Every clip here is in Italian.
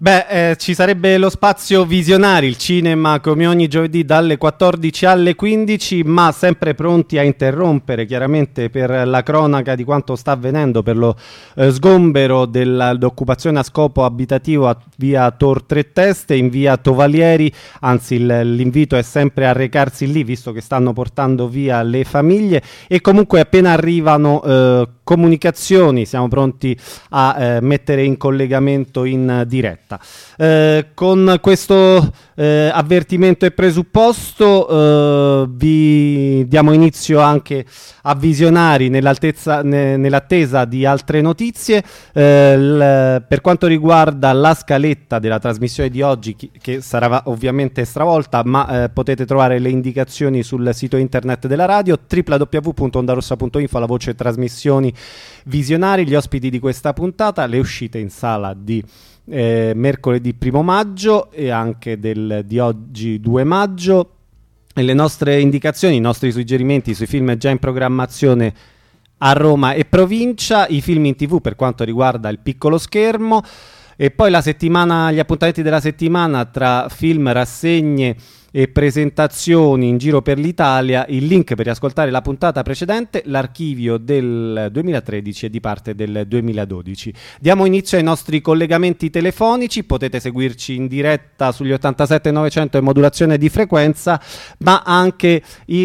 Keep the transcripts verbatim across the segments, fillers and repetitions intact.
Beh, eh, ci sarebbe lo spazio Visionari, il cinema come ogni giovedì dalle quattordici alle quindici, ma sempre pronti a interrompere chiaramente per la cronaca di quanto sta avvenendo per lo eh, sgombero dell'occupazione a scopo abitativo a via Tor Tre Teste, in via Tovalieri, anzi il, l'invito è sempre a recarsi lì visto che stanno portando via le famiglie e comunque appena arrivano eh, comunicazioni siamo pronti a eh, mettere in collegamento in diretta. Eh, con questo eh, avvertimento e presupposto eh, vi diamo inizio anche a Visionari nell'altezza, ne, nell'attesa di altre notizie. Eh, l, per quanto riguarda la scaletta della trasmissione di oggi, chi, che sarà ovviamente stravolta, ma eh, potete trovare le indicazioni sul sito internet della radio w w w punto ondarossa punto info, la voce trasmissioni Visionari, gli ospiti di questa puntata, le uscite in sala di Eh, mercoledì primo maggio e anche del, di oggi due maggio, e le nostre indicazioni, i nostri suggerimenti sui film già in programmazione a Roma e provincia, i film in tv per quanto riguarda il piccolo schermo, e poi la settimana, gli appuntamenti della settimana tra film, rassegne e presentazioni in giro per l'Italia, il link per riascoltare la puntata precedente, l'archivio del duemilatredici e di parte del duemiladodici. Diamo inizio ai nostri collegamenti telefonici, potete seguirci in diretta sugli ottantasette novecento in modulazione di frequenza, ma anche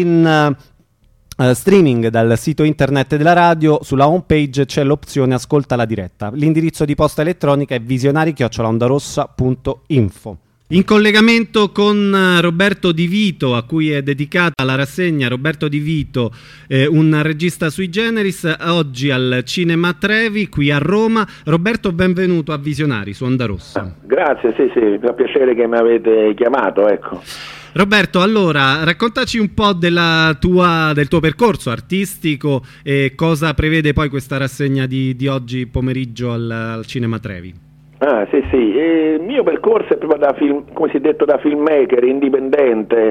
in uh, streaming dal sito internet della radio. Sulla home page c'è l'opzione ascolta la diretta. L'indirizzo di posta elettronica è visionari chiocciola ondarossa punto info. In collegamento con Roberto Di Vito, a cui è dedicata la rassegna. Roberto Di Vito, eh, un regista sui generis, oggi al Cinema Trevi, qui a Roma. Roberto, benvenuto a Visionari su Onda Rossa. Grazie, sì, sì, mi fa piacere che mi avete chiamato, ecco. Roberto, allora, raccontaci un po' della tua, del tuo percorso artistico e cosa prevede poi questa rassegna di, di oggi pomeriggio al, al Cinema Trevi. Ah, sì, sì, il mio percorso è proprio da film, come si è detto, da filmmaker indipendente.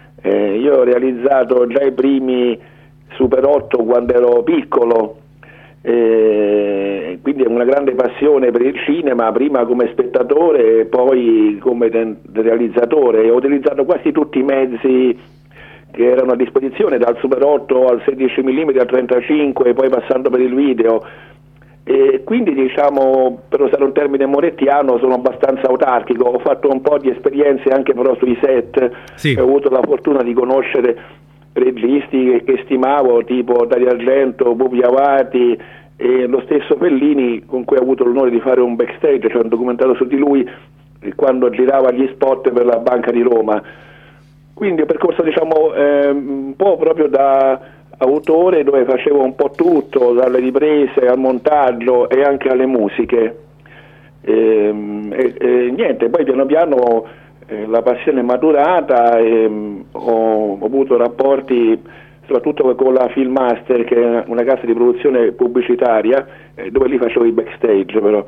Eh, io ho realizzato già i primi Super otto quando ero piccolo, eh, quindi è una grande passione per il cinema, prima come spettatore e poi come ten- realizzatore. Ho utilizzato quasi tutti i mezzi che erano a disposizione, dal Super otto al sedici millimetri al trentacinque, poi passando per il video. E quindi, diciamo, per usare un termine morettiano, sono abbastanza autarchico. Ho fatto un po' di esperienze anche però sui set, sì. Ho avuto la fortuna di conoscere registi che, che stimavo, tipo Dario Argento, Pupi Avati e lo stesso Fellini, con cui ho avuto l'onore di fare un backstage, cioè un documentario su di lui quando girava gli spot per la Banca di Roma. Quindi un percorso, diciamo, eh, un po' proprio da autore, dove facevo un po' tutto, dalle riprese al montaggio e anche alle musiche, e, e, e niente, poi piano piano eh, la passione è maturata e mh, ho, ho avuto rapporti soprattutto con la Filmmaster, che è una casa di produzione pubblicitaria, eh, dove lì facevo i backstage però.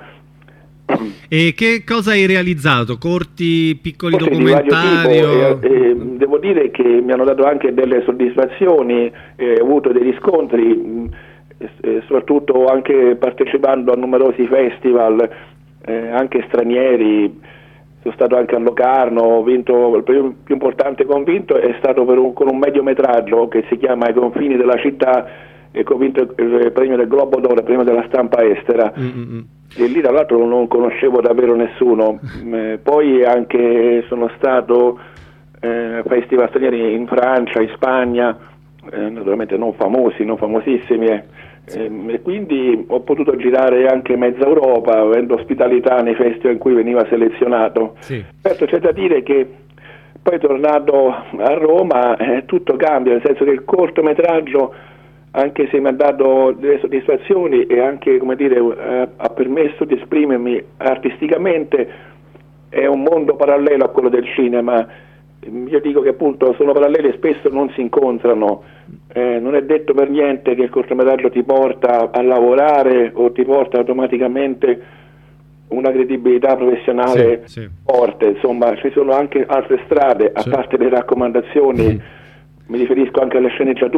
E che cosa hai realizzato? Corti, piccoli Corti documentari? Di vario tipo, e, e, devo dire che mi hanno dato anche delle soddisfazioni, eh, ho avuto dei riscontri, eh, soprattutto anche partecipando a numerosi festival, eh, anche stranieri. Sono stato anche a Locarno, ho vinto il premio più importante che ho vinto è stato per un, con un mediometraggio che si chiama I confini della città, e ho vinto il premio del Globo d'Oro, il premio della stampa estera. Mm-hmm. E lì tra l'altro non conoscevo davvero nessuno. Eh, poi anche sono stato eh, a festival stranieri in Francia, in Spagna, eh, naturalmente non famosi, non famosissimi, eh. Eh, e quindi ho potuto girare anche mezza Europa, avendo ospitalità nei festival in cui veniva selezionato. Sì. Certo, c'è da dire che poi tornato a Roma eh, tutto cambia, nel senso che il cortometraggio, anche se mi ha dato delle soddisfazioni e anche, come dire, eh, ha permesso di esprimermi artisticamente, è un mondo parallelo a quello del cinema. Io dico che appunto sono paralleli e spesso non si incontrano. Eh, non è detto per niente che il cortometraggio ti porta a lavorare o ti porta automaticamente una credibilità professionale sì, sì. forte. Insomma, ci sono anche altre strade, a sì. parte le raccomandazioni. Mm. Mi riferisco anche alle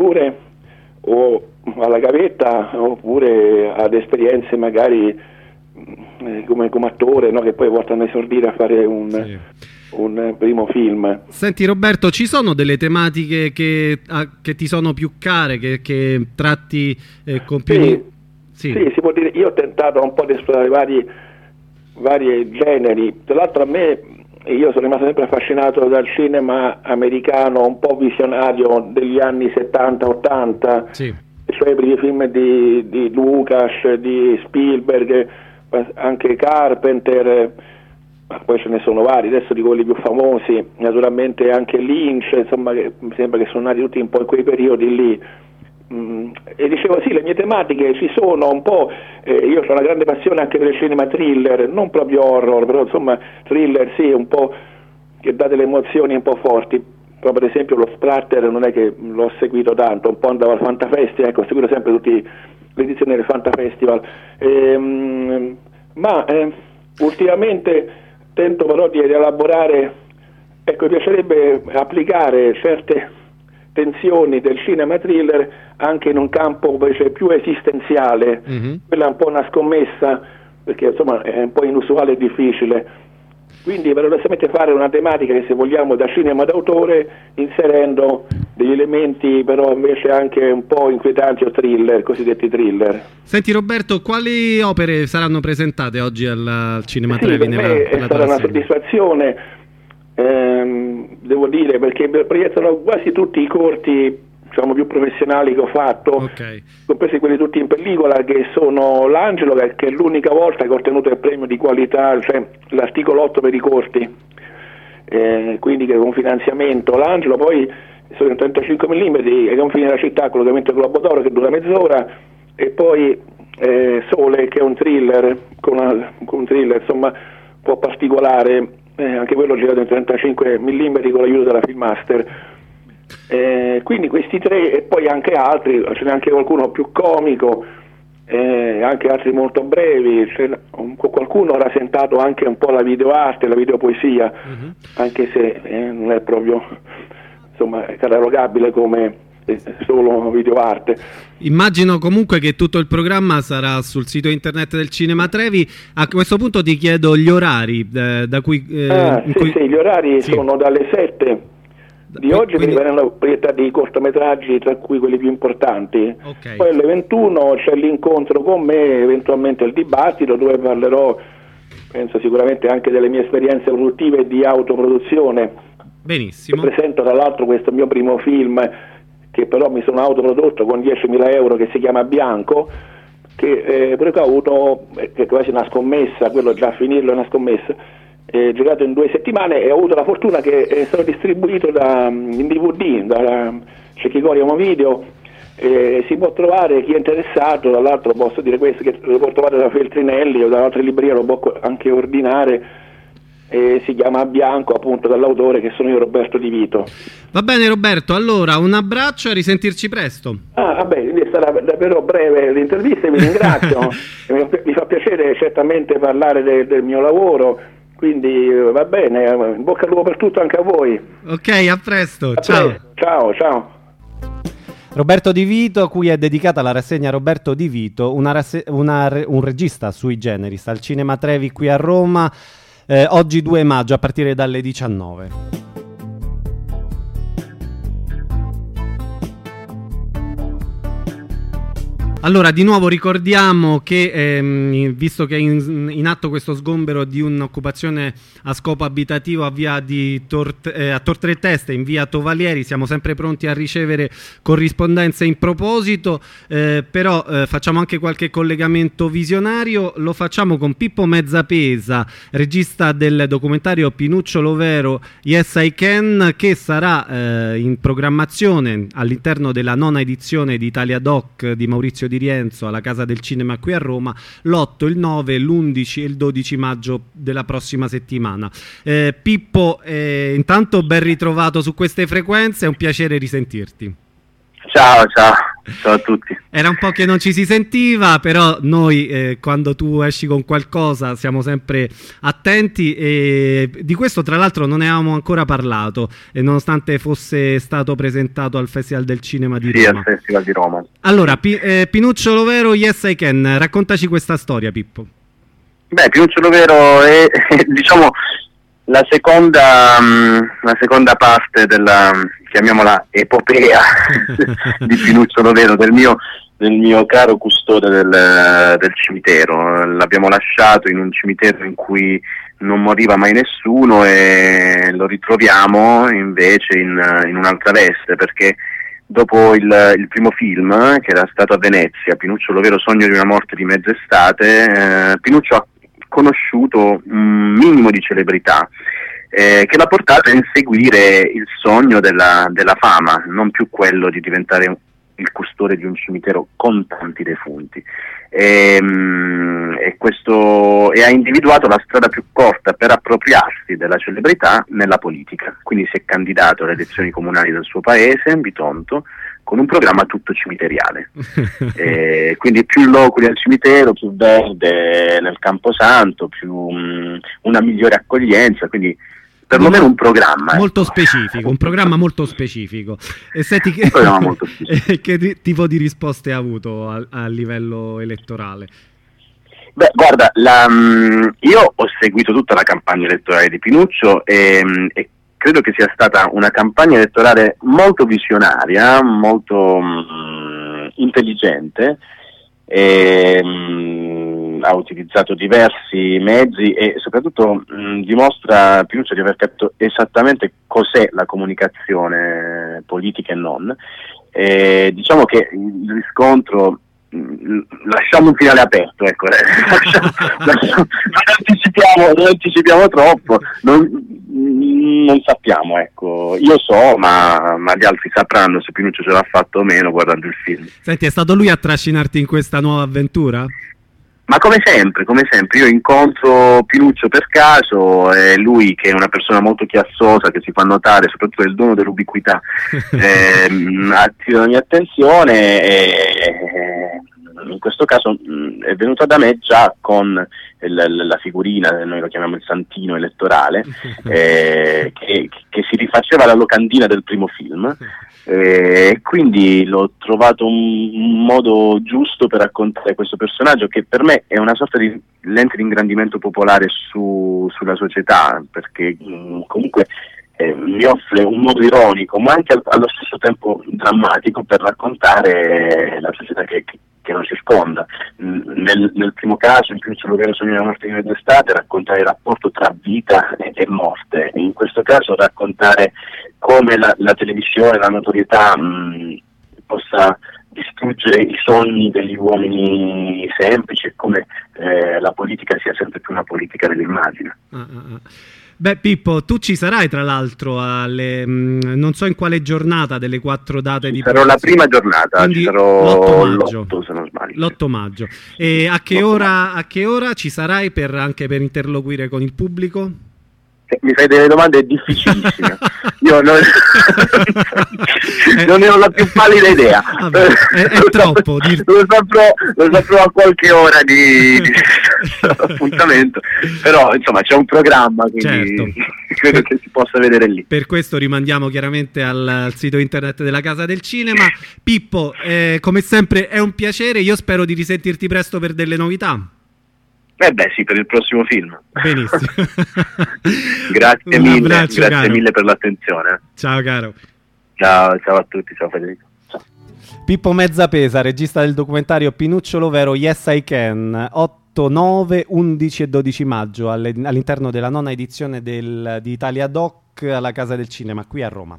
sceneggiature o alla gavetta, oppure ad esperienze magari eh, come, come attore, no? Che poi portano a esordire a fare un, sì. un eh, primo film. Senti Roberto, ci sono delle tematiche che, a, che ti sono più care, che, che tratti eh, con più... Sì, sì. sì, si può dire. Io ho tentato un po' di esplorare vari, vari generi, tra l'altro a me... Io sono rimasto sempre affascinato dal cinema americano un po' visionario degli anni settanta ottanta, sì. Cioè i primi film di, di Lucas, di Spielberg, anche Carpenter, ma poi ce ne sono vari, adesso di quelli più famosi, naturalmente anche Lynch, insomma, che mi sembra che sono nati tutti un po' in quei periodi lì. Mm, e dicevo sì, le mie tematiche ci sono un po', eh, io ho una grande passione anche per il cinema thriller, non proprio horror, però insomma thriller sì, un po' che dà delle emozioni un po' forti. Però per esempio lo splatter non è che l'ho seguito tanto, un po' andavo al Fantafestival, ecco, ho seguito sempre tutte le edizioni del Fantafestival, ehm, ma eh, ultimamente tento però di elaborare, ecco, mi piacerebbe applicare certe tensioni del cinema thriller anche in un campo invece più esistenziale, mm-hmm. Quella è un po' una scommessa, perché insomma è un po' inusuale e difficile, quindi verosimilmente fare una tematica che, se vogliamo, da cinema d'autore, inserendo degli elementi però invece anche un po' inquietanti o thriller, cosiddetti thriller. Senti Roberto, quali opere saranno presentate oggi al, al Cinema sì, Trevi? Per me è stata una soddisfazione, ehm, devo dire, perché proiettano quasi tutti i corti, diciamo, più professionali che ho fatto, okay. Compresi quelli tutti in pellicola, che sono l'Angelo, che è l'unica volta che ho ottenuto il premio di qualità, cioè l'articolo otto per i corti, eh, quindi che è un finanziamento. L'Angelo poi sono in trentacinque millimetri, è un film della città, collegamento al Globo d'Oro, che dura mezz'ora, e poi eh, Sole, che è un thriller, con, una, con un thriller insomma un po' particolare, eh, anche quello girato in trentacinque millimetri con l'aiuto della Filmmaster. Eh, quindi questi tre, e poi anche altri, ce n'è anche qualcuno più comico, eh, anche altri molto brevi, un, qualcuno ha rasentato anche un po' la videoarte, la videopoesia, mm-hmm. anche se eh, non è proprio, insomma, catalogabile come eh, solo videoarte. Immagino comunque che tutto il programma sarà sul sito internet del Cinema Trevi. A questo punto ti chiedo gli orari, eh, da cui, eh, ah, sì, cui... sì, gli orari sì. sono dalle sette di Qu- oggi, quindi... perché verranno proiettati i cortometraggi, tra cui quelli più importanti. Okay. Poi alle ventuno c'è l'incontro con me, eventualmente il dibattito, dove parlerò, penso sicuramente anche delle mie esperienze produttive di autoproduzione. Benissimo. Presento tra l'altro questo mio primo film, che però mi sono autoprodotto con diecimila euro, che si chiama Bianco, che eh, però ho avuto, eh, che è quasi una scommessa, quello già a finirlo è una scommessa. È girato in due settimane e ho avuto la fortuna che è stato distribuito da, in D V D da Cecchicori Home Video, e si può trovare, chi è interessato, dall'altro posso dire questo, che lo può trovare da Feltrinelli o da altre librerie, lo può anche ordinare, e si chiama Bianco, appunto, dall'autore, che sono io, Roberto Di Vito. Va bene Roberto, allora un abbraccio e a risentirci presto. Ah, vabbè, quindi sarà davvero breve l'intervista, vi ringrazio. Mi fa piacere certamente parlare de, del mio lavoro. Quindi va bene, in bocca al lupo per tutto anche a voi. Ok, a presto, a ciao. Presto. Ciao, ciao. Roberto Di Vito, a cui è dedicata la rassegna Roberto Di Vito, una rasse- una re- un regista sui generis al Cinema Trevi qui a Roma, eh, oggi due maggio a partire dalle diciannove. Allora, di nuovo ricordiamo che, ehm, visto che è in, in atto questo sgombero di un'occupazione a scopo abitativo a via di Tort, eh, a Tor Tre Teste, in via Tovalieri, siamo sempre pronti a ricevere corrispondenze in proposito, eh, però eh, facciamo anche qualche collegamento visionario. Lo facciamo con Pippo Mezzapesa, regista del documentario Pinuccio Lovero Yes I Can, che sarà eh, in programmazione all'interno della nona edizione di Italia Doc di Maurizio Di Rienzo alla Casa del Cinema qui a Roma, l'otto, il nove, l'undici e il dodici maggio della prossima settimana. Eh, Pippo, eh, intanto ben ritrovato su queste frequenze, è un piacere risentirti. Ciao, ciao, ciao a tutti. Era un po' che non ci si sentiva, però noi eh, quando tu esci con qualcosa siamo sempre attenti, e di questo tra l'altro non ne avevamo ancora parlato, e nonostante fosse stato presentato al Festival del Cinema di sì, Roma. Sì, al Festival di Roma. Allora, Pi- eh, Pinuccio Lovero Yes I Can, raccontaci questa storia, Pippo. Beh, Pinuccio Lovero è, diciamo, la seconda, la seconda parte della, chiamiamola, epopea di Pinuccio Lovero, del mio, del mio caro custode del, del cimitero. L'abbiamo lasciato in un cimitero in cui non moriva mai nessuno e lo ritroviamo invece in, in un'altra veste, perché dopo il, il primo film, che era stato a Venezia, Pinuccio Lovero, Sogno di una morte di mezz'estate, eh, Pinuccio ha conosciuto un minimo di celebrità eh, che l'ha portato a inseguire il sogno della, della fama, non più quello di diventare il custode di un cimitero con tanti defunti. E, e, questo, e ha individuato la strada più corta per appropriarsi della celebrità nella politica. Quindi si è candidato alle elezioni comunali del suo paese, Bitonto, con un programma tutto cimiteriale. E quindi più loculi al cimitero, più verde nel Camposanto, più um, una migliore accoglienza, quindi perlomeno un programma molto ecco. specifico, un programma molto specifico. E senti, che, un programma molto specifico. che tipo di risposte ha avuto a, a livello elettorale? Beh, guarda, la, um, io ho seguito tutta la campagna elettorale di Pinuccio e, e credo che sia stata una campagna elettorale molto visionaria, molto um, intelligente. E, um, ha utilizzato diversi mezzi e soprattutto mh, dimostra Pinuccio di aver capito esattamente cos'è la comunicazione politica e non. E diciamo che il riscontro, mh, lasciamo un finale aperto, ecco, eh. lasciamo, lasciamo, non, anticipiamo, non anticipiamo troppo, non, non sappiamo, ecco. Io so, ma, ma gli altri sapranno se Pinuccio ce l'ha fatto o meno guardando il film. Senti, è stato lui a trascinarti in questa nuova avventura? Ma come sempre, come sempre, io incontro Pinuccio per caso, e lui che è una persona molto chiassosa, che si fa notare, soprattutto il dono dell'ubiquità, eh, attira la mia attenzione e in questo caso mh, è venuta da me già con il, la figurina, noi lo chiamiamo il santino elettorale, eh, che, che si rifaceva alla locandina del primo film. E eh, quindi l'ho trovato un, un modo giusto per raccontare questo personaggio, che per me è una sorta di lente di ingrandimento popolare su, sulla società, perché mh, comunque eh, mi offre un modo ironico ma anche al, allo stesso tempo drammatico per raccontare la società che, che, che lo circonda. Nel, nel primo caso, in Pinuccio Lovero, Sogno di una morte di mezz'estate, raccontare il rapporto tra vita e, e morte. In questo caso raccontare come la, la televisione, la notorietà mh, possa distruggere i sogni degli uomini semplici e come eh, la politica sia sempre più una politica dell'immagine. Ah, ah, ah. Beh, Pippo, tu ci sarai tra l'altro alle mh, non so in quale giornata delle quattro date ci di sarò la prima giornata, quindi ci sarò maggio, l'otto se non sbaglio. l'otto maggio. E a che ora a che ora ci sarai per anche per interloquire con il pubblico? Mi fai delle domande difficilissime. Io non, non ne ho la più pallida idea. Vabbè, è, è troppo. Dir... Lo saprò, lo saprò a qualche ora di, di appuntamento. Però insomma c'è un programma, quindi certo. credo che si possa vedere lì. Per questo rimandiamo chiaramente al, al sito internet della Casa del Cinema. Pippo, eh, come sempre è un piacere. Io spero di risentirti presto per delle novità. Eh beh sì, per il prossimo film. Benissimo. Grazie Un mille, abbraccio, grazie caro. mille per l'attenzione. Ciao caro. Ciao, ciao a tutti, ciao Federico. Ciao. Pippo Mezzapesa, regista del documentario Pinuccio Lovero, Yes I Can, otto, nove, undici e dodici maggio alle, all'interno della nona edizione del, di Italia Doc alla Casa del Cinema qui a Roma.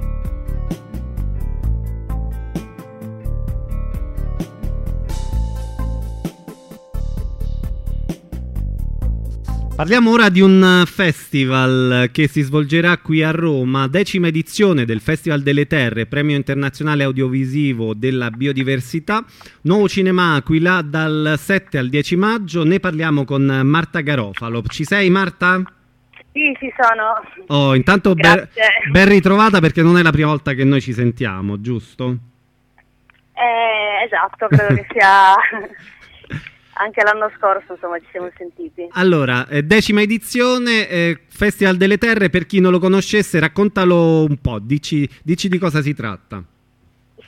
Parliamo ora di un festival che si svolgerà qui a Roma, decima edizione del Festival delle Terre, premio internazionale audiovisivo della biodiversità, nuovo Cinema Aquila dal sette al dieci maggio. Ne parliamo con Marta Garofalo. Ci sei, Marta? Sì, ci sono. Oh, intanto ben, ben ritrovata, perché non è la prima volta che noi ci sentiamo, giusto? Eh, esatto, credo che sia... Anche l'anno scorso, insomma, ci siamo sentiti. Allora, eh, decima edizione, eh, Festival delle Terre, per chi non lo conoscesse, raccontalo un po', dici, dici di cosa si tratta.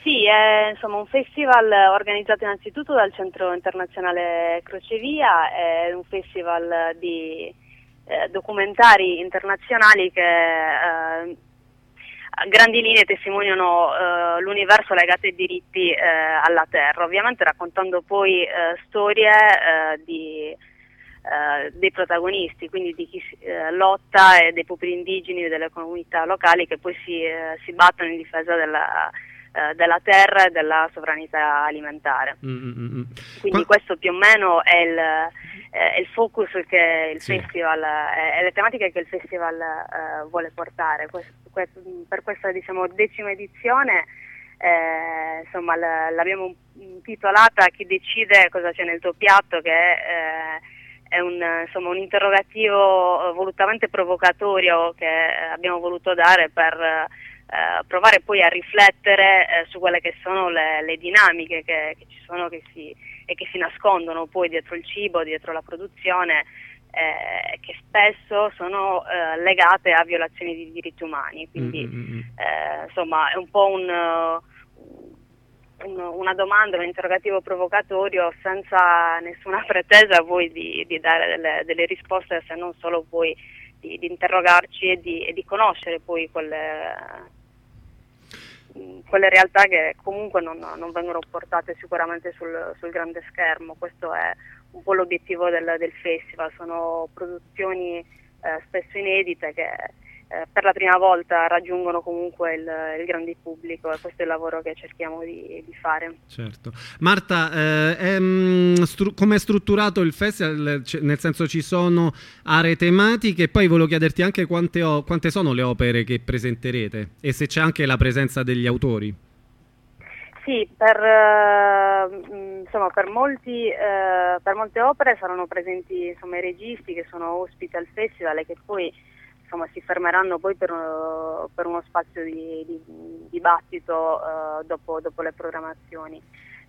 Sì, è insomma un festival organizzato innanzitutto dal Centro Internazionale Crocevia, è un festival di eh, documentari internazionali che eh, a grandi linee testimoniano eh, l'universo legato ai diritti eh, alla terra, ovviamente raccontando poi eh, storie eh, di, eh, dei protagonisti, quindi di chi eh, lotta e dei popoli indigeni e delle comunità locali che poi si, eh, si battono in difesa della Uh, della terra e della sovranità alimentare. Mm-hmm. Quindi Qua... questo più o meno è il, è il focus che il sì. festival, è, è le tematiche che il festival uh, vuole portare. Questo, questo, per questa diciamo decima edizione eh, insomma l- l'abbiamo intitolata Chi decide cosa c'è nel tuo piatto, che è, eh, è un, insomma, un interrogativo volutamente provocatorio che abbiamo voluto dare per Uh, provare poi a riflettere uh, su quelle che sono le, le dinamiche che, che ci sono che si, e che si nascondono poi dietro il cibo, dietro la produzione, eh, che spesso sono uh, legate a violazioni di diritti umani. Quindi mm-hmm. uh, insomma è un po' un, uh, un, una domanda, un interrogativo provocatorio senza nessuna pretesa poi di, di dare delle, delle risposte, se non solo poi di, di interrogarci e di, e di conoscere poi quelle quelle realtà che comunque non, non vengono portate sicuramente sul, sul grande schermo. Questo è un po' l'obiettivo del, del festival, sono produzioni eh, spesso inedite che eh, per la prima volta raggiungono comunque il, il grande pubblico, e questo è il lavoro che cerchiamo di, di fare. Certo. Marta, eh, è, stru- come è strutturato il festival? C- nel senso, ci sono aree tematiche, e poi volevo chiederti anche quante, o- quante sono le opere che presenterete e se c'è anche la presenza degli autori. Sì, per, eh, insomma, per, molti, eh, per molte opere saranno presenti insomma, i registi che sono ospiti al festival e che poi insomma, si fermeranno poi per, uh, per uno spazio di, di dibattito uh, dopo, dopo le programmazioni.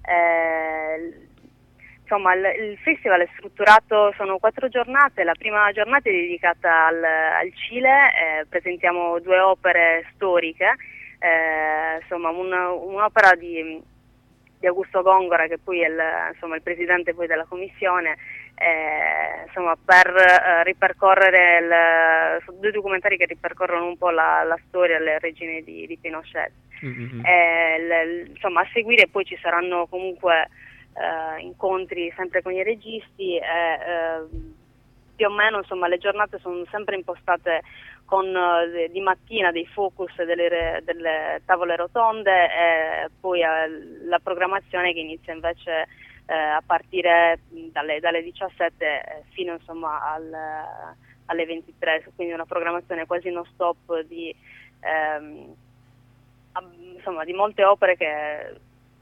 Eh, insomma, il, il festival è strutturato, sono quattro giornate. La prima giornata è dedicata al, al Cile, eh, presentiamo due opere storiche, eh, insomma un, un'opera di, di Augusto Góngora, che poi è il, insomma, il presidente poi della commissione, Eh, insomma, per eh, ripercorrere il, sono due documentari che ripercorrono un po' la, la storia del regime di, di Pinochet. Mm-hmm. Eh, le, insomma, a seguire poi ci saranno comunque eh, incontri sempre con i registi e eh, più o meno insomma le giornate sono sempre impostate con eh, di mattina dei focus delle, delle tavole rotonde e poi eh, la programmazione che inizia invece Eh, a partire dalle, dalle diciassette eh, fino insomma al, alle ventitré, quindi una programmazione quasi non stop di, ehm, insomma, di molte opere che,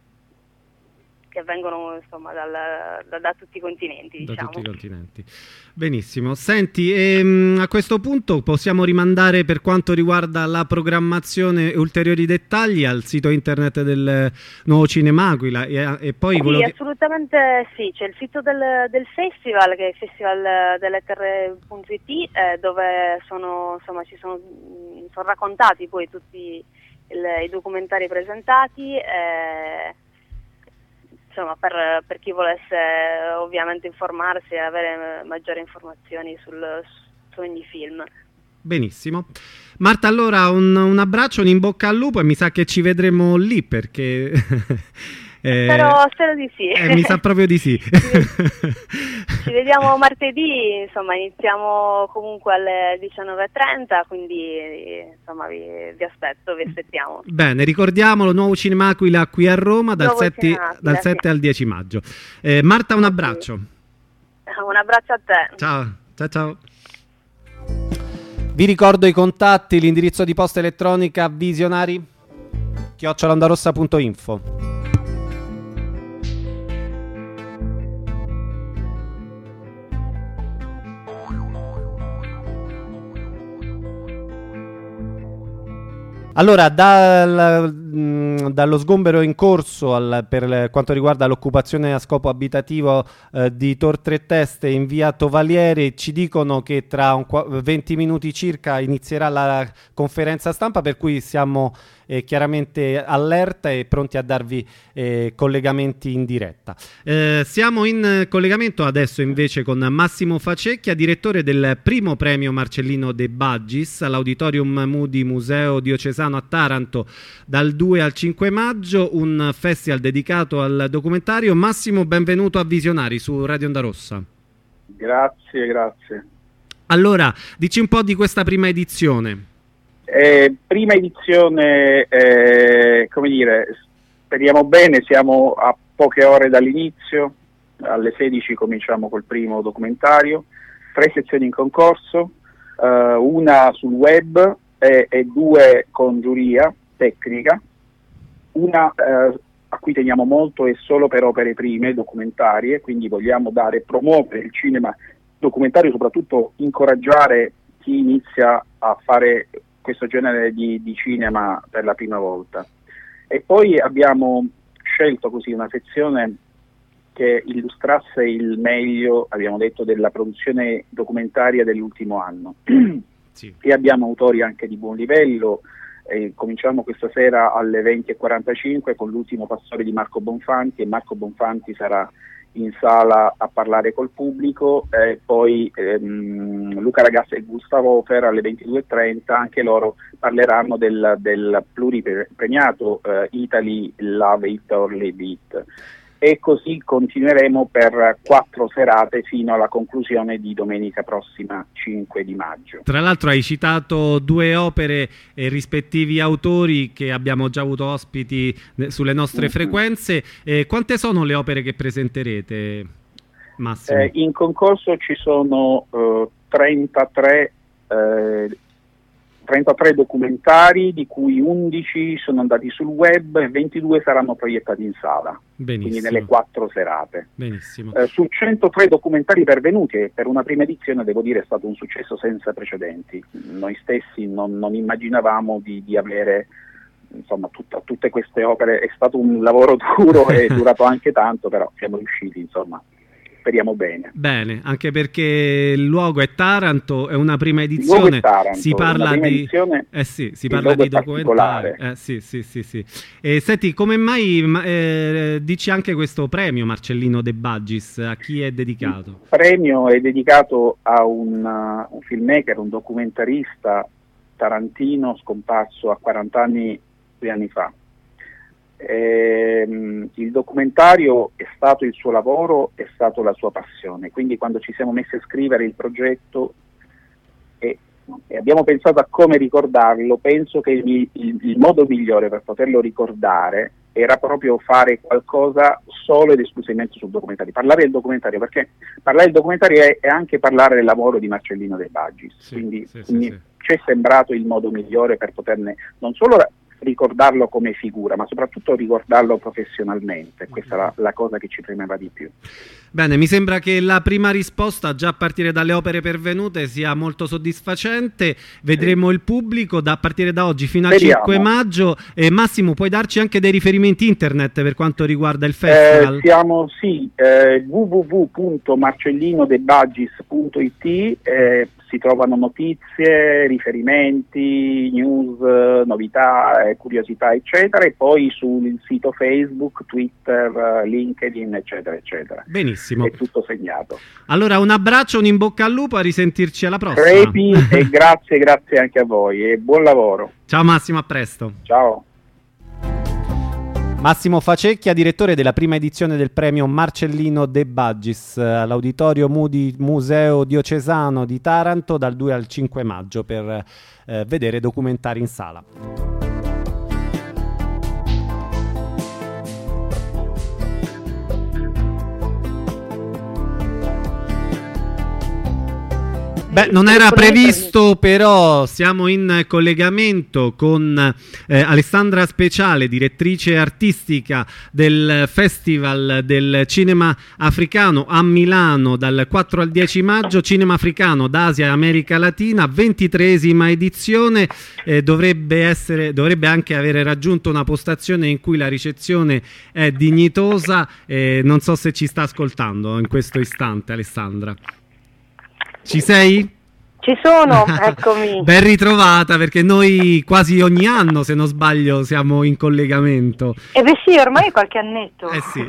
che vengono insomma dal, da, da tutti i continenti. Da diciamo. tutti i continenti. Benissimo. Senti, ehm, a questo punto possiamo rimandare, per quanto riguarda la programmazione e ulteriori dettagli, al sito internet del Nuovo Cinema Aquila e, e poi sì, volevo... assolutamente sì, c'è il sito del, del festival, che è il festival delle terre punto it, eh, dove sono, insomma, ci sono, sono raccontati poi tutti il, i documentari presentati, eh, insomma, per, per chi volesse ovviamente informarsi e avere maggiori informazioni sul, su ogni film. Benissimo. Marta, allora un, un abbraccio, un in bocca al lupo, e mi sa che ci vedremo lì, perché eh, spero, spero di sì. Eh, mi sa proprio di sì. Ci vediamo martedì, insomma iniziamo comunque alle diciannove e trenta, quindi insomma vi, vi aspetto, vi aspettiamo. Bene, ricordiamolo, Nuovo Cinema Aquila qui a Roma dal, sette, Aquila, dal sette sì. al dieci maggio. Eh, Marta, un abbraccio. Un abbraccio a te. Ciao, ciao ciao. Vi ricordo i contatti, l'indirizzo di posta elettronica visionari chiocciola ondarossa punto info. Allora, dal, dallo sgombero in corso al, per quanto riguarda l'occupazione a scopo abitativo eh, di Tor Tre Teste in via Tovalieri. Ci dicono che tra un, venti minuti circa inizierà la conferenza stampa, per cui siamo eh, chiaramente allerta e pronti a darvi eh, collegamenti in diretta. Eh, siamo in collegamento adesso invece con Massimo Facecchia, direttore del primo premio Marcellino De Baggis all'Auditorium Moody Museo Diocesano a Taranto dal due al cinque maggio, un festival dedicato al documentario. Massimo, benvenuto a Visionari su Radio Onda Rossa. Grazie, grazie. Allora, dici un po' di questa prima edizione. Eh, prima edizione, eh, come dire, speriamo bene, siamo a poche ore dall'inizio, alle sedici cominciamo col primo documentario, tre sezioni in concorso, eh, una sul web e, e due con giuria tecnica. Una eh, a cui teniamo molto è solo per opere prime, documentarie, quindi vogliamo dare, promuovere il cinema documentario, soprattutto incoraggiare chi inizia a fare questo genere di, di cinema per la prima volta. E poi abbiamo scelto così una sezione che illustrasse il meglio, abbiamo detto, della produzione documentaria dell'ultimo anno. Sì. E abbiamo autori anche di buon livello. E cominciamo questa sera alle venti e quarantacinque con l'ultimo Pastore di Marco Bonfanti, e Marco Bonfanti sarà in sala a parlare col pubblico, e poi ehm, Luca Ragazza e Gustavo Ofer alle ventidue e trenta, anche loro parleranno del, del pluripremiato eh, Italy Love It or Leave It. E così continueremo per quattro serate fino alla conclusione di domenica prossima, cinque di maggio. Tra l'altro hai citato due opere e rispettivi autori che abbiamo già avuto ospiti sulle nostre mm-hmm. frequenze. Eh, quante sono le opere che presenterete, Massimo? Eh, in concorso ci sono eh, trentatré eh, trentatré documentari, di cui undici sono andati sul web e ventidue saranno proiettati in sala. Benissimo. Quindi nelle quattro serate. Benissimo. Eh, su centotré documentari pervenuti, e per una prima edizione devo dire è stato un successo senza precedenti. Noi stessi non, non immaginavamo di, di avere insomma tutta, tutte queste opere. È stato un lavoro duro e è durato anche tanto, però siamo riusciti, insomma. Speriamo bene. Bene, anche perché il luogo è Taranto, è una prima edizione. È Taranto, si parla di edizione, eh sì, si parla di documentari. Eh sì, sì, sì, sì. E senti, come mai eh, dici anche questo premio Marcellino De Baggis, a chi è dedicato? Il premio è dedicato a un, uh, un filmmaker, un documentarista tarantino scomparso a quaranta anni, due anni fa. Eh, il documentario è stato il suo lavoro, è stato la sua passione, quindi quando ci siamo messi a scrivere il progetto e, e abbiamo pensato a come ricordarlo, penso che il, il, il modo migliore per poterlo ricordare era proprio fare qualcosa solo ed esclusivamente sul documentario, parlare del documentario, perché parlare del documentario è, è anche parlare del lavoro di Marcellino De Baggis, sì, quindi sì, sì, sì. Ci è sembrato il modo migliore per poterne non solo ricordarlo come figura, ma soprattutto ricordarlo professionalmente. Questa è la, la cosa che ci premeva di più. Bene, mi sembra che la prima risposta, già a partire dalle opere pervenute, sia molto soddisfacente. Vedremo sì. il pubblico da a partire da oggi fino al Speriamo. cinque maggio. E Massimo, puoi darci anche dei riferimenti internet per quanto riguarda il festival? Eh, siamo sì, eh, w w w punto marcellino de baggis punto i t, eh, si trovano notizie, riferimenti, news, novità, eh, curiosità, eccetera, e poi sul sito Facebook, Twitter, LinkedIn, eccetera, eccetera. Benissimo. È tutto segnato. Allora, un abbraccio, un in bocca al lupo, a risentirci alla prossima. Crepi, e grazie, grazie anche a voi, e buon lavoro. Ciao Massimo, a presto. Ciao. Massimo Facecchia, direttore della prima edizione del premio Marcellino De Baggis all'Auditorio Moody Museo Diocesano di Taranto dal due al cinque maggio per eh, vedere documentari in sala. Beh, non era previsto, però siamo in collegamento con eh, Alessandra Speciale, direttrice artistica del Festival del Cinema Africano a Milano dal quattro al dieci maggio, Cinema Africano d'Asia e America Latina, ventitreesima edizione, eh, dovrebbe essere, dovrebbe anche avere raggiunto una postazione in cui la ricezione è dignitosa, eh, non so se ci sta ascoltando in questo istante, Alessandra. Ci sei? Ci sono, eccomi. Ben ritrovata, perché noi quasi ogni anno, se non sbaglio, siamo in collegamento. Eh beh sì, ormai è qualche annetto. Eh sì.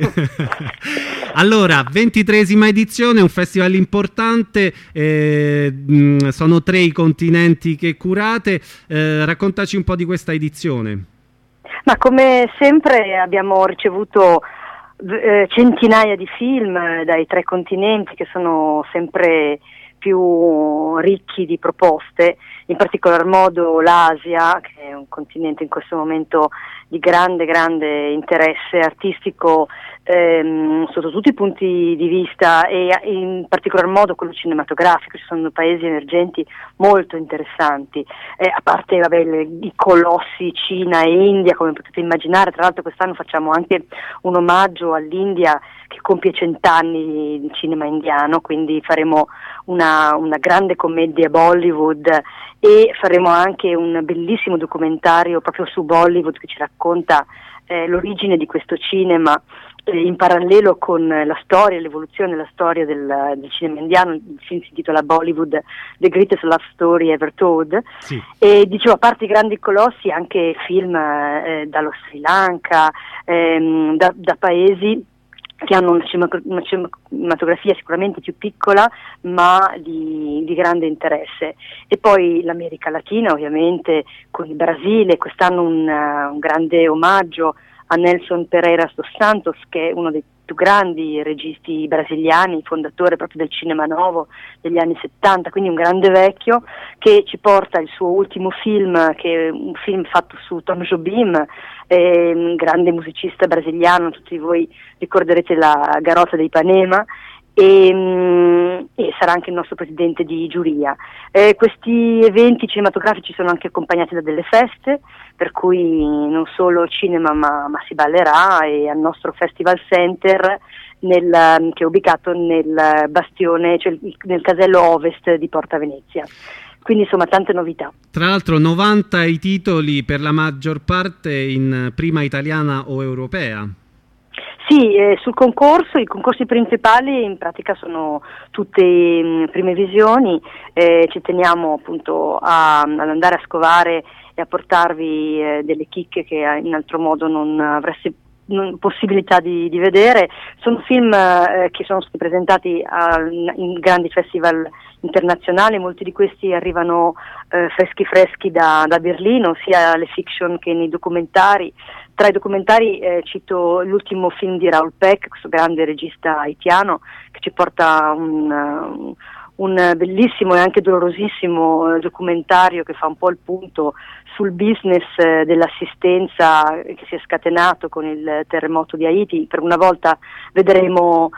Allora, ventitreesima edizione, un festival importante, eh, mh, sono tre i continenti che curate, eh, raccontaci un po' di questa edizione. Ma come sempre abbiamo ricevuto eh, centinaia di film dai tre continenti, che sono sempre più ricchi di proposte, in particolar modo l'Asia, che è un continente in questo momento di grande grande interesse artistico ehm, sotto tutti i punti di vista, e in particolar modo quello cinematografico. Ci sono paesi emergenti molto interessanti, eh, a parte vabbè, le, i colossi Cina e India, come potete immaginare. Tra l'altro quest'anno facciamo anche un omaggio all'India, che compie cent'anni di cinema indiano, quindi faremo una, una grande commedia Bollywood e faremo anche un bellissimo documentario proprio su Bollywood, che ci racconta eh, l'origine di questo cinema eh, in parallelo con la storia, l'evoluzione della storia del, del cinema indiano. Il film si intitola Bollywood, The Greatest Love Story Ever Told. Sì. E dicevo, a parte i grandi colossi, anche film eh, dallo Sri Lanka, ehm, da, da paesi che hanno una, cinema, una cinematografia sicuramente più piccola, ma di, di grande interesse. E poi l'America Latina, ovviamente, con il Brasile, quest'anno un, uh, un grande omaggio a Nelson Pereira dos Santos, che è uno dei più grandi registi brasiliani, fondatore proprio del cinema novo degli anni settanta, quindi un grande vecchio, che ci porta il suo ultimo film, che è un film fatto su Tom Jobim, eh, un grande musicista brasiliano. Tutti voi ricorderete la Garota di Ipanema, e, e sarà anche il nostro presidente di giuria. Eh, questi eventi cinematografici sono anche accompagnati da delle feste, per cui non solo cinema ma, ma si ballerà, e al nostro Festival Center, nel, che è ubicato nel bastione, cioè nel casello ovest di Porta Venezia. Quindi insomma tante novità. Tra l'altro novanta i titoli, per la maggior parte in prima italiana o europea. Sì, eh, sul concorso, i concorsi principali in pratica sono tutte mh, prime visioni, eh, ci teniamo appunto a, ad andare a scovare e a portarvi eh, delle chicche che in altro modo non avreste non, possibilità di, di vedere. Sono film eh, che sono stati presentati a, in grandi festival internazionali, molti di questi arrivano eh, freschi freschi da, da Berlino, sia le fiction che nei documentari. Tra i documentari eh, cito l'ultimo film di Raoul Peck, questo grande regista haitiano, che ci porta un, uh, un bellissimo e anche dolorosissimo uh, documentario che fa un po' il punto sul business uh, dell'assistenza che si è scatenato con il terremoto di Haiti. Per una volta vedremo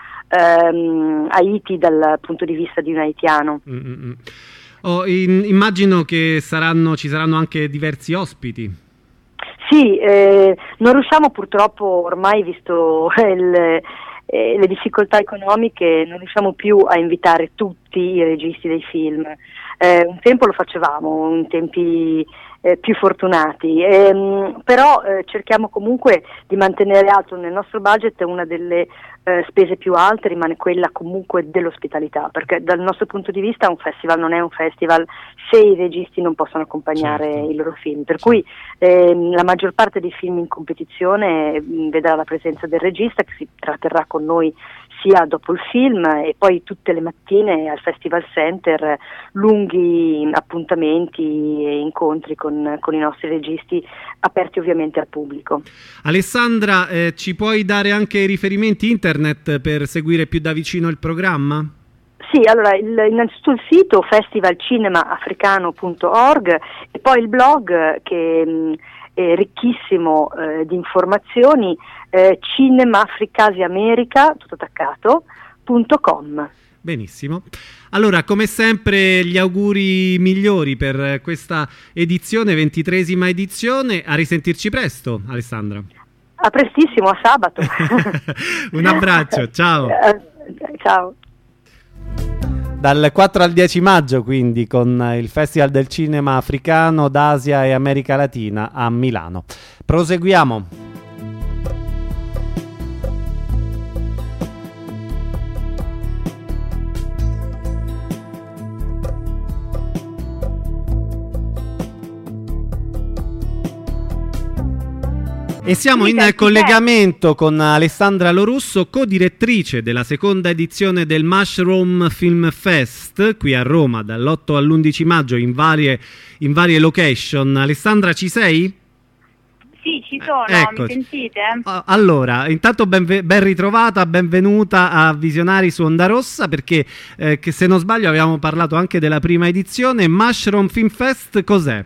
um, Haiti dal punto di vista di un haitiano. Mm-hmm. Oh, in, immagino che saranno, ci saranno anche diversi ospiti. Sì, eh, non riusciamo purtroppo ormai, visto il, eh, le difficoltà economiche, non riusciamo più a invitare tutti i registi dei film. Eh, un tempo lo facevamo, in tempi eh, più fortunati, ehm, però eh, cerchiamo comunque di mantenere alto nel nostro budget una delle eh, spese più alte, rimane quella comunque dell'ospitalità, perché dal nostro punto di vista un festival non è un festival se i registi non possono accompagnare certo. i loro film, per cui ehm, la maggior parte dei film in competizione mh, vedrà la presenza del regista, che si tratterrà con noi sia dopo il film, e poi tutte le mattine al Festival Center lunghi appuntamenti e incontri con, con i nostri registi, aperti ovviamente al pubblico. Alessandra, eh, ci puoi dare anche riferimenti internet per seguire più da vicino il programma? Sì, allora il, innanzitutto il sito festival cinema africano punto org e poi il blog che mh, è ricchissimo eh, di informazioni, eh, cinemafricasiamerica, tutto attaccato, punto com. Benissimo. Allora, come sempre, gli auguri migliori per questa edizione, ventitresima edizione. A risentirci presto, Alessandra. A prestissimo, a sabato. Un abbraccio, ciao. Ciao. Dal quattro al dieci maggio, quindi, con il Festival del Cinema Africano d'Asia e America Latina a Milano. Proseguiamo. E siamo in collegamento con Alessandra Lorusso, co-direttrice della seconda edizione del Mushroom Film Fest qui a Roma dall'otto all'undici maggio in varie, in varie location. Alessandra, ci sei? Sì, ci sono, Eccoci. Mi sentite? Allora, intanto ben, ben ritrovata, benvenuta a Visionari su Onda Rossa, perché eh, che se non sbaglio avevamo parlato anche della prima edizione. Mushroom Film Fest cos'è?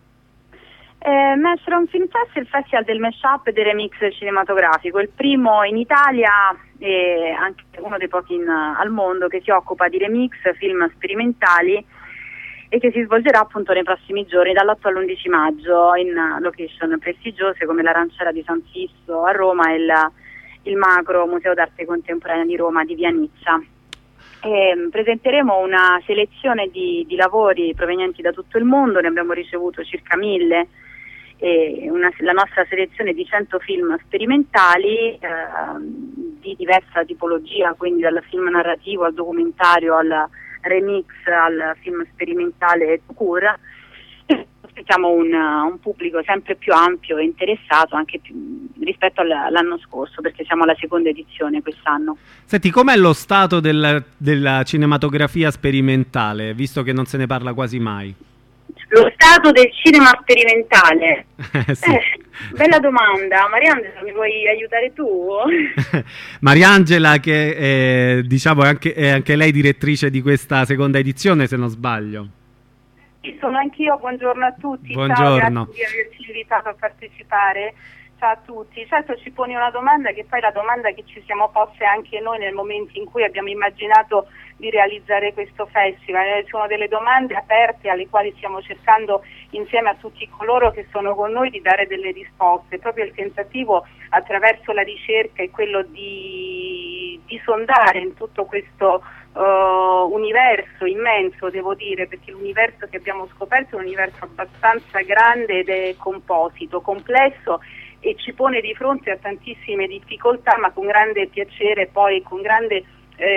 Eh, Mushroom Film Fest è il festival del mashup e del remix cinematografico, il primo in Italia e anche uno dei pochi in, al mondo che si occupa di remix, film sperimentali, e che si svolgerà appunto nei prossimi giorni dall'otto all'undici maggio in location prestigiose come l'Aranciera di San Sisto a Roma e il, il Macro Museo d'Arte Contemporanea di Roma di Via Nizza. E presenteremo una selezione di, di lavori provenienti da tutto il mondo, ne abbiamo ricevuto circa mille. E una, la nostra selezione di cento film sperimentali eh, di diversa tipologia, quindi dal film narrativo al documentario al remix al film sperimentale Tour. Aspettiamo un, un pubblico sempre più ampio e interessato anche più, rispetto all'anno scorso, perché siamo alla seconda edizione quest'anno. Senti, com'è lo stato del, della cinematografia sperimentale, visto che non se ne parla quasi mai? Lo stato del cinema sperimentale? Eh, sì. eh, bella domanda. Mariangela, mi vuoi aiutare tu? Mariangela, che è, diciamo, è anche, è anche lei direttrice di questa seconda edizione, se non sbaglio. Sì, sono anch'io, buongiorno a tutti. Buongiorno. Ciao, grazie di averci invitato a partecipare. Ciao a tutti. Certo, ci poni una domanda che poi è la domanda che ci siamo poste anche noi nel momento in cui abbiamo immaginato di realizzare questo festival. Sono delle domande aperte alle quali stiamo cercando insieme a tutti coloro che sono con noi di dare delle risposte. Proprio il tentativo attraverso la ricerca è quello di, di sondare in tutto questo uh, universo immenso, devo dire, perché l'universo che abbiamo scoperto è un universo abbastanza grande ed è composito, complesso, e ci pone di fronte a tantissime difficoltà, ma con grande piacere, poi con grande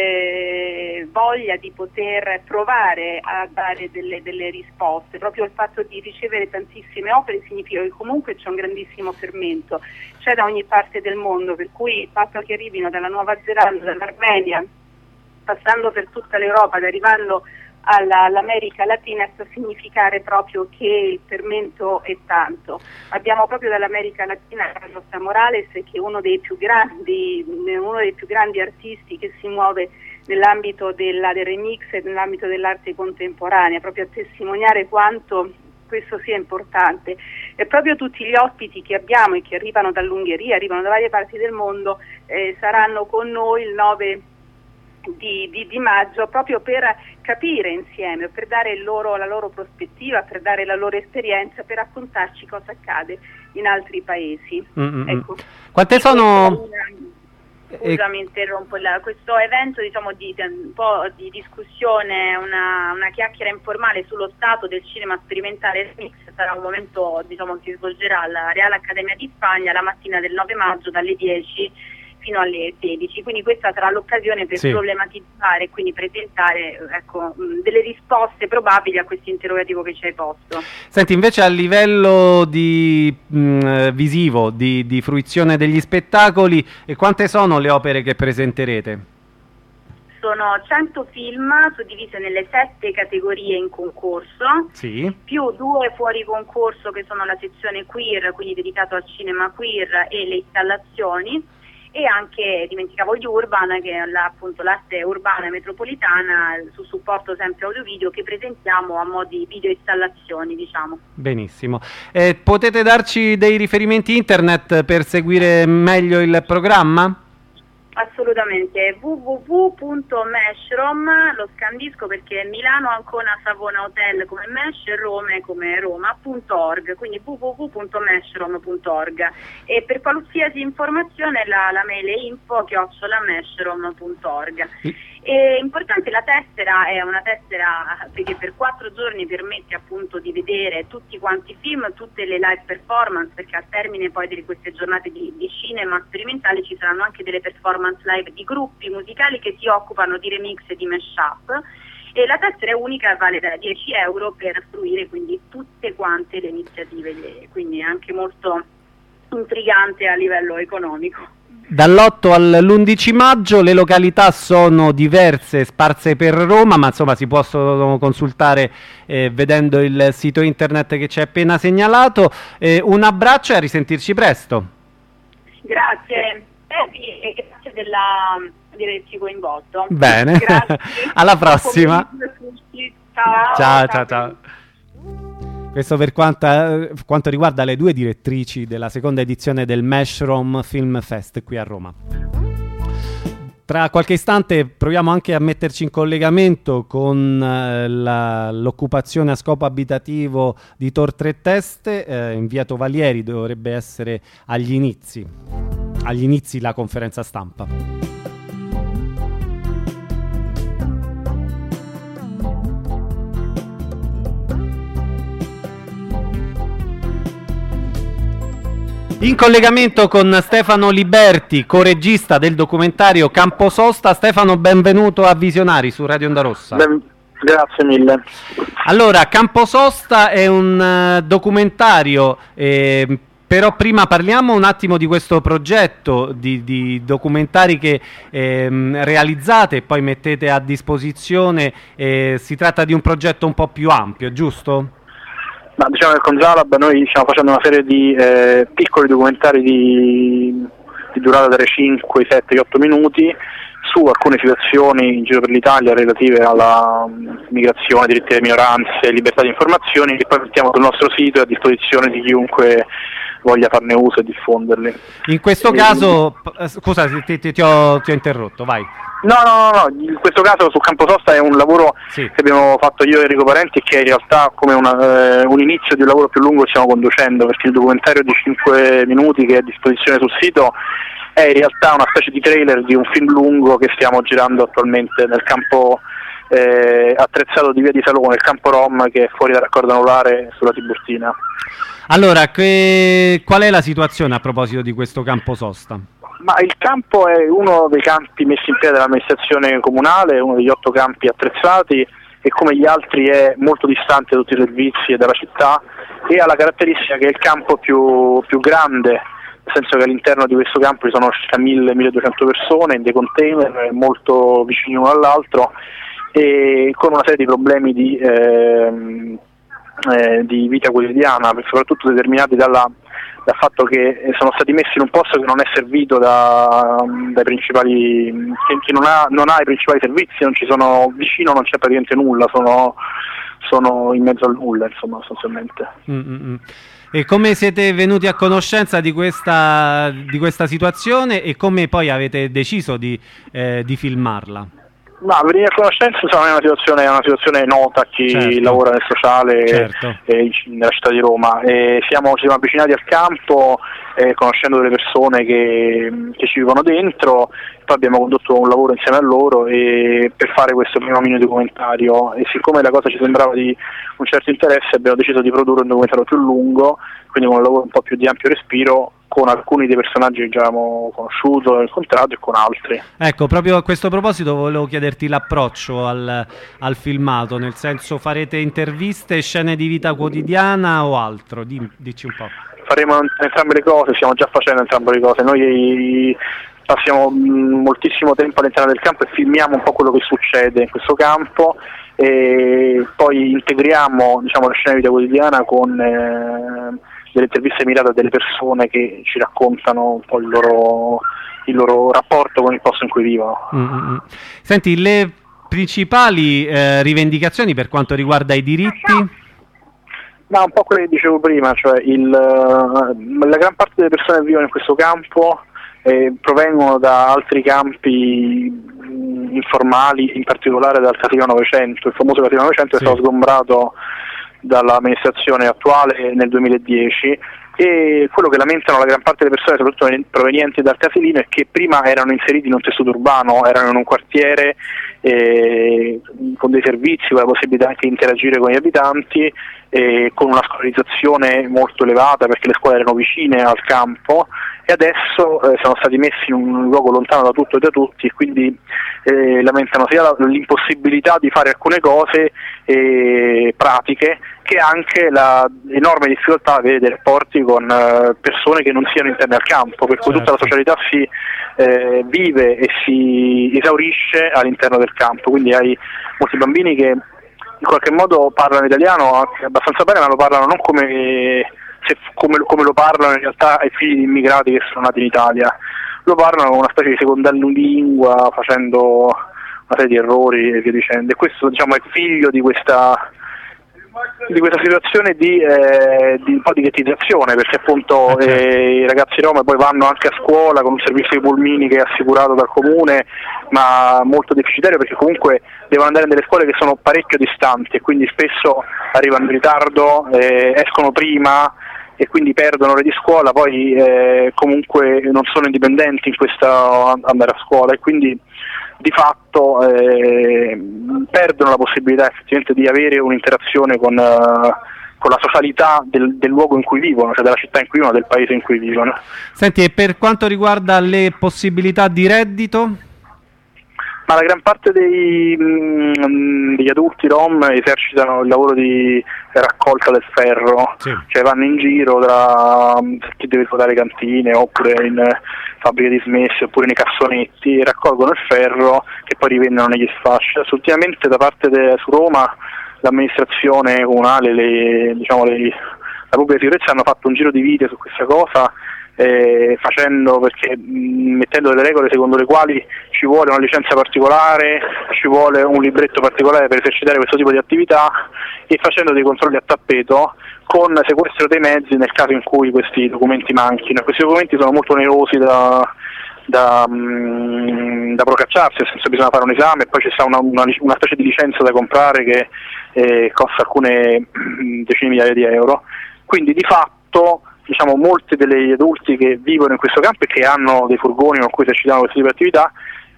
eh, voglia di poter provare a dare delle, delle risposte. Proprio il fatto di ricevere tantissime opere significa che comunque c'è un grandissimo fermento, c'è da ogni parte del mondo, per cui il fatto che arrivino dalla Nuova Zelanda, dall'Armenia, passando per tutta l'Europa ed arrivando alla, all'America Latina, sta a significare proprio che il fermento è tanto. Abbiamo proprio dall'America Latina Carlos Morales, che è uno dei più grandi, uno dei più grandi artisti che si muove nell'ambito della, del remix e nell'ambito dell'arte contemporanea, proprio a testimoniare quanto questo sia importante. E proprio tutti gli ospiti che abbiamo e che arrivano dall'Ungheria, arrivano da varie parti del mondo, eh, saranno con noi il nove Di, di, di maggio, proprio per capire insieme, per dare il loro, la loro prospettiva, per dare la loro esperienza, per raccontarci cosa accade in altri paesi. Mm-hmm. Ecco. Quante sono? Scusa, mi interrompo. La, questo evento, diciamo, di, di un po' di discussione, una, una chiacchiera informale sullo stato del cinema sperimentale remix, sarà un momento, diciamo, che si svolgerà alla Real Accademia di Spagna la mattina del nove maggio dalle dieci fino alle sedici, quindi questa sarà l'occasione per sì. problematizzare e quindi presentare, ecco, delle risposte probabili a questo interrogativo che ci hai posto. Senti, invece a livello di mh, visivo, di, di fruizione degli spettacoli, e quante sono le opere che presenterete? Sono cento film suddivise nelle sette categorie in concorso, sì. più due fuori concorso che sono la sezione queer, quindi dedicato al cinema queer, e le installazioni, e anche, dimenticavo, gli Urban, che è la, appunto l'arte urbana e metropolitana su supporto sempre audio-video, che presentiamo a mo' di video installazioni, diciamo. Benissimo. Eh, potete darci dei riferimenti internet per seguire meglio il programma? Assolutamente, w w w punto meshrom, lo scandisco perché Milano, Ancona, Savona, Hotel come Mesh e Rome come Roma, punto org, quindi w w w punto meshrom punto org, e per qualsiasi informazione la, la mail è info chiocciola meshrom punto org. È importante, la tessera è una tessera che per quattro giorni permette appunto di vedere tutti quanti i film, tutte le live performance, perché al termine poi di queste giornate di, di cinema sperimentale ci saranno anche delle performance live di gruppi musicali che si occupano di remix e di mashup, e la tessera è unica e vale da dieci euro per fruire quindi tutte quante le iniziative, quindi è anche molto intrigante a livello economico. Dall'otto all'undici maggio le località sono diverse, sparse per Roma, ma insomma si possono consultare eh, vedendo il sito internet che ci hai appena segnalato. Eh, un abbraccio e a risentirci presto. Grazie, eh, e grazie della, di averci coinvolto. Bene, alla prossima. Ciao, ciao, ciao, ciao. Questo per quanta, quanto riguarda le due direttrici della seconda edizione del Meshrom Film Fest qui a Roma. Tra qualche istante proviamo anche a metterci in collegamento con eh, la, l'occupazione a scopo abitativo di Tor Tre Teste, eh, in via Tovalieri, dovrebbe essere agli inizi, agli inizi la conferenza stampa. In collegamento con Stefano Liberti, co-regista del documentario Campososta. Stefano, benvenuto a Visionari su Radio Onda Rossa. Ben, grazie mille. Allora, Campososta è un uh, documentario, eh, però prima parliamo un attimo di questo progetto di, di documentari che eh, realizzate e poi mettete a disposizione. Eh, si tratta di un progetto un po' più ampio, giusto? Ma diciamo che con Zalab noi stiamo facendo una serie di eh, piccoli documentari di, di durata tra i cinque, i sette, gli otto minuti su alcune situazioni in giro per l'Italia relative alla um, migrazione, diritti delle minoranze, libertà di informazioni, che poi mettiamo sul nostro sito a disposizione di chiunque voglia farne uso e diffonderli. In questo e... caso, scusa ti, ti, ti, ho, ti ho interrotto, vai. No, no, no, no, in questo caso su Campososta è un lavoro sì. che abbiamo fatto io e Enrico Parenti, che è in realtà come una, eh, un inizio di un lavoro più lungo che stiamo conducendo, perché il documentario di cinque minuti che è a disposizione sul sito è in realtà una specie di trailer di un film lungo che stiamo girando attualmente nel campo eh, attrezzato di via di Salone, il campo Rom, che è fuori dal raccordo anulare sulla Tiburtina. Allora, che, qual è la situazione a proposito di questo Campososta? Ma il campo è uno dei campi messi in piedi dall'amministrazione comunale, uno degli otto campi attrezzati, e come gli altri è molto distante da tutti i servizi e dalla città, e ha la caratteristica che è il campo più, più grande, nel senso che all'interno di questo campo ci sono circa mille milleduecento persone in dei container molto vicini uno all'altro, e con una serie di problemi di, eh, eh, di vita quotidiana, soprattutto determinati dalla dal fatto che sono stati messi in un posto che non è servito da, dai principali, che, che non, ha, non ha i principali servizi, non ci sono, vicino non c'è praticamente nulla, sono, sono in mezzo al nulla, insomma, sostanzialmente. Mm-hmm. E come siete venuti a conoscenza di questa, di questa situazione e come poi avete deciso di, eh, di filmarla? Ma venire a conoscenza insomma, è una situazione, è una situazione nota a chi certo. lavora nel sociale certo. eh, nella città di Roma. E siamo, ci siamo avvicinati al campo eh, conoscendo delle persone che, che ci vivono dentro, poi abbiamo condotto un lavoro insieme a loro e per fare questo primo mini documentario, e siccome la cosa ci sembrava di un certo interesse abbiamo deciso di produrre un documentario più lungo, quindi con un lavoro un po' più di ampio respiro, con alcuni dei personaggi che già abbiamo conosciuto, incontrato, e con altri. Ecco, proprio a questo proposito volevo chiederti l'approccio al, al filmato, nel senso, farete interviste, scene di vita quotidiana o altro? Di, dici un po'. Faremo entrambe le cose, stiamo già facendo entrambe le cose. Noi passiamo moltissimo tempo all'interno del campo e filmiamo un po' quello che succede in questo campo, e poi integriamo, diciamo, la scena di vita quotidiana con eh, delle interviste mirate a delle persone che ci raccontano un po' il loro, il loro rapporto con il posto in cui vivono. Mm-hmm. Senti, le principali eh, rivendicazioni per quanto riguarda i diritti? Ma un po' quello che dicevo prima, cioè il, la gran parte delle persone che vivono in questo campo eh, provengono da altri campi mh, informali, in particolare dal Casino novecento. Il famoso Casino novecento sì. È stato sgombrato dall'amministrazione attuale nel duemiladieci, e quello che lamentano la gran parte delle persone, soprattutto provenienti dal Casilino, è che prima erano inseriti in un tessuto urbano, erano in un quartiere eh, con dei servizi, con la possibilità anche di interagire con gli abitanti, eh, con una scolarizzazione molto elevata perché le scuole erano vicine al campo, e adesso eh, sono stati messi in un luogo lontano da tutto e da tutti, e quindi eh, lamentano sia l'impossibilità di fare alcune cose eh, pratiche, che anche l'enorme difficoltà a avere dei rapporti con uh, persone che non siano interne al campo, per cui certo. Tutta la socialità si eh, vive e si esaurisce all'interno del campo, quindi hai molti bambini che in qualche modo parlano italiano anche abbastanza bene, ma lo parlano non come, se, come, come lo parlano in realtà ai figli di immigrati che sono nati in Italia, lo parlano con una specie di seconda lingua, facendo una serie di errori e via dicendo, e questo diciamo è figlio di questa di questa situazione di, eh, di un po' di ghettizzazione, perché appunto eh, i ragazzi rom poi vanno anche a scuola con un servizio di pulmini che è assicurato dal comune, ma molto deficitario, perché comunque devono andare nelle scuole che sono parecchio distanti e quindi spesso arrivano in ritardo, eh, escono prima e quindi perdono ore di scuola, poi eh, comunque non sono indipendenti in questa andare a scuola, e quindi di fatto eh, perdono la possibilità effettivamente di avere un'interazione con, uh, con la socialità del, del luogo in cui vivono, cioè della città in cui vivono, del paese in cui vivono. Senti, e per quanto riguarda le possibilità di reddito? Ma la gran parte dei, mh, degli adulti rom esercitano il lavoro di raccolta del ferro, sì. Cioè vanno in giro tra chi deve svuotare cantine oppure in fabbriche dismesse oppure nei cassonetti, raccolgono il ferro che poi rivendono negli sfasci. Ultimamente da parte de, su Roma l'amministrazione comunale, le, diciamo le, la pubblica sicurezza hanno fatto un giro di video su questa cosa, eh, facendo perché mh, mettendo delle regole secondo le quali ci vuole una licenza particolare, ci vuole un libretto particolare per esercitare questo tipo di attività, e facendo dei controlli a tappeto con sequestro dei mezzi nel caso in cui questi documenti manchino. Questi documenti sono molto onerosi da, da, mh, da procacciarsi, nel senso bisogna fare un esame e poi ci sta una, una, una specie di licenza da comprare che eh, costa alcune decine di migliaia di euro. Quindi di fatto diciamo molti degli adulti che vivono in questo campo e che hanno dei furgoni con cui esercitano questo tipo di attività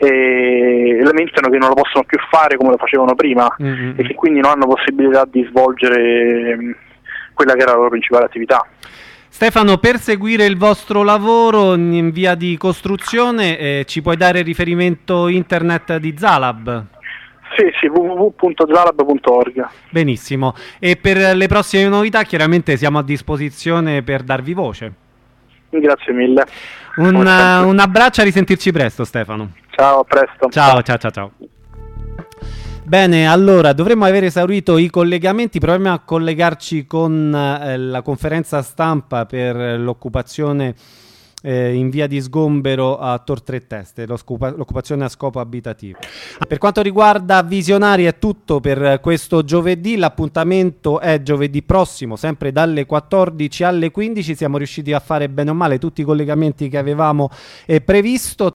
e lamentano che non lo possono più fare come lo facevano prima, mm-hmm. e che quindi non hanno possibilità di svolgere mh, quella che era la loro principale attività. Stefano, per seguire il vostro lavoro in via di costruzione eh, ci puoi dare riferimento internet di Zalab? Sì, sì, w w w punto zalab punto org. Benissimo, e per le prossime novità chiaramente siamo a disposizione per darvi voce. Grazie mille. Un, un abbraccio, a risentirci presto Stefano. Ciao, a presto. Ciao, ciao, ciao, ciao. Bene, allora dovremmo aver esaurito i collegamenti, proviamo a collegarci con eh, la conferenza stampa per l'occupazione eh, in via di sgombero a Tor Tre Teste, l'occupazione a scopo abitativo. Per quanto riguarda Visionari è tutto per questo giovedì, l'appuntamento è giovedì prossimo, sempre dalle quattordici alle quindici, siamo riusciti a fare bene o male tutti i collegamenti che avevamo eh, previsto.